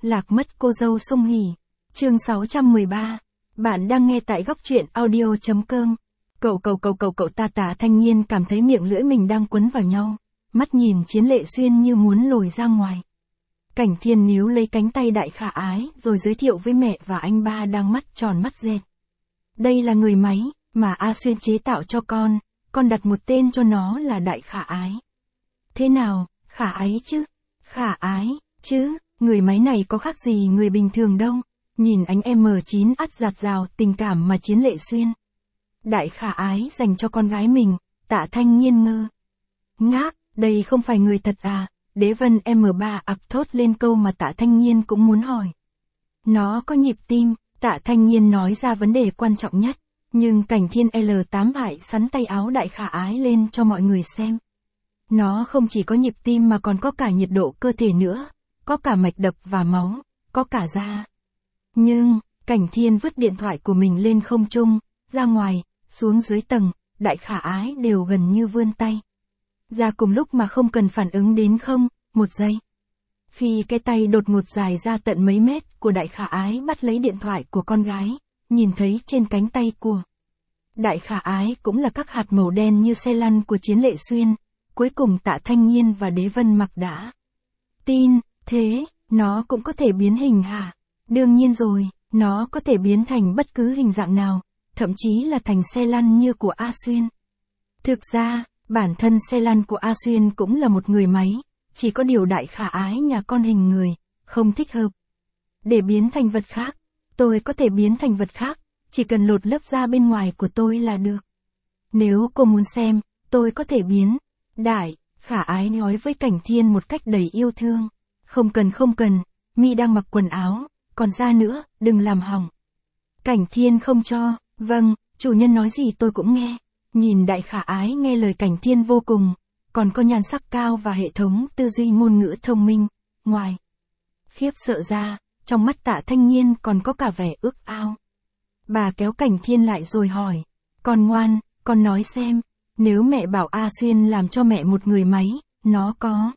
Lạc mất cô dâu Sung Hỉ. Chương 613. Bạn đang nghe tại góc truyện audio.com. Cậu Tạ Thanh Nhiên cảm thấy miệng lưỡi mình đang quấn vào nhau, mắt nhìn Chiến Lệ Xuyên như muốn lồi ra ngoài. Cảnh Thiên níu lấy cánh tay Đại Khả Ái rồi giới thiệu với mẹ và anh ba đang mắt tròn mắt dẹt. Đây là người máy mà A Xuyên chế tạo cho con đặt một tên cho nó là Đại Khả Ái. Thế nào, Khả Ái chứ? Khả Ái, chứ, người máy này có khác gì người bình thường đâu. Nhìn ánh M9 ắt dạt dào tình cảm mà Chiến Lệ Xuyên. Đại Khả Ái dành cho con gái mình, Tạ Thanh Nhiên ngơ ngác, đây không phải người thật à? Đế Vân M3 ặc thốt lên câu mà Tạ Thanh Nhiên cũng muốn hỏi. Nó có nhịp tim, Tạ Thanh Nhiên nói ra vấn đề quan trọng nhất, nhưng Cảnh Thiên L8 lại sắn tay áo Đại Khả Ái lên cho mọi người xem. Nó không chỉ có nhịp tim mà còn có cả nhiệt độ cơ thể nữa, có cả mạch đập và máu, có cả da. Nhưng, Cảnh Thiên vứt điện thoại của mình lên không trung, ra ngoài, xuống dưới tầng, Đại Khả Ái đều gần như vươn tay ra cùng lúc mà không cần phản ứng đến một giây. Khi cái tay đột ngột dài ra tận mấy mét của Đại Khả Ái bắt lấy điện thoại của con gái, nhìn thấy trên cánh tay của Đại Khả Ái cũng là các hạt màu đen như xe lăn của Chiến Lệ Xuyên. Cuối cùng Tạ Thanh Nhiên và Đế Vân Mặc đã tin, thế, nó cũng có thể biến hình hả? Đương nhiên rồi, nó có thể biến thành bất cứ hình dạng nào, thậm chí là thành xe lăn như của A Xuyên. Thực ra, bản thân xe lăn của A Xuyên cũng là một người máy, chỉ có điều Đại Khả Ái nhà con hình người, không thích hợp để biến thành vật khác. Tôi có thể biến thành vật khác, chỉ cần lột lớp da bên ngoài của tôi là được. Nếu cô muốn xem, tôi có thể biến. Đại Khả Ái nói với Cảnh Thiên một cách đầy yêu thương. Không cần, mi đang mặc quần áo, còn da nữa, đừng làm hỏng. Cảnh Thiên không cho, vâng, chủ nhân nói gì tôi cũng nghe. Nhìn Đại Khả Ái nghe lời Cảnh Thiên vô cùng, còn có nhan sắc cao và hệ thống tư duy ngôn ngữ thông minh. Ngoài khiếp sợ ra, trong mắt Tạ Thanh Nhiên còn có cả vẻ ước ao. Bà kéo Cảnh Thiên lại rồi hỏi, con ngoan, con nói xem. Nếu mẹ bảo A Xuyên làm cho mẹ một người máy, nó có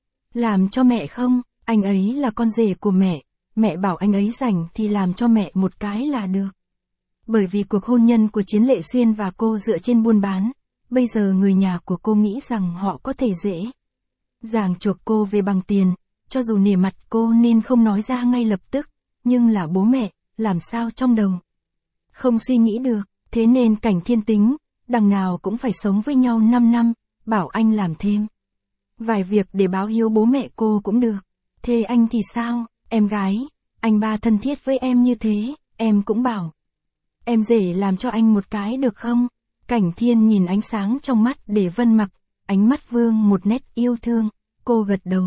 làm cho mẹ không? Anh ấy là con rể của mẹ bảo anh ấy rảnh thì làm cho mẹ một cái là được. Bởi vì cuộc hôn nhân của Chiến Lệ Xuyên và cô dựa trên buôn bán, bây giờ người nhà của cô nghĩ rằng họ có thể dễ dàng chuộc cô về bằng tiền, cho dù nể mặt cô nên không nói ra ngay lập tức, nhưng là bố mẹ, làm sao trong đầu không suy nghĩ được, thế nên Cảnh Thiên tính. Đằng nào cũng phải sống với nhau 5 năm, bảo anh làm thêm vài việc để báo hiếu bố mẹ cô cũng được. Thế anh thì sao, em gái, anh ba thân thiết với em như thế, em cũng bảo em rể làm cho anh một cái được không? Cảnh Thiên nhìn ánh sáng trong mắt Để Vân Mặc, ánh mắt vương một nét yêu thương, cô gật đầu.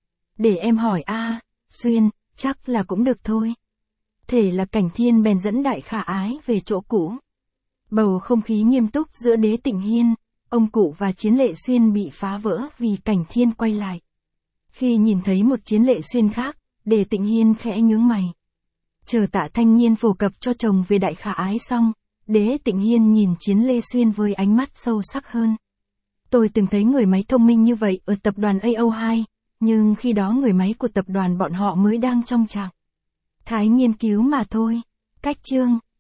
Để em hỏi A Xuyên, chắc là cũng được thôi. Thế là Cảnh Thiên bèn dẫn Đại Khả Ái về chỗ cũ. Bầu không khí nghiêm túc giữa Đế Tịnh Hiên, ông cụ và Chiến Lệ Xuyên bị phá vỡ vì Cảnh Thiên quay lại. Khi nhìn thấy một Chiến Lệ Xuyên khác, Đế Tịnh Hiên khẽ nhướng mày. Chờ Tạ Thanh Nhiên phổ cập cho chồng về Đại Khả Ái xong, Đế Tịnh Hiên nhìn Chiến Lệ Xuyên với ánh mắt sâu sắc hơn. Tôi từng thấy người máy thông minh như vậy ở tập đoàn AO2, nhưng khi đó người máy của tập đoàn bọn họ mới đang trong trạng thái nghiên cứu mà thôi. Cách chương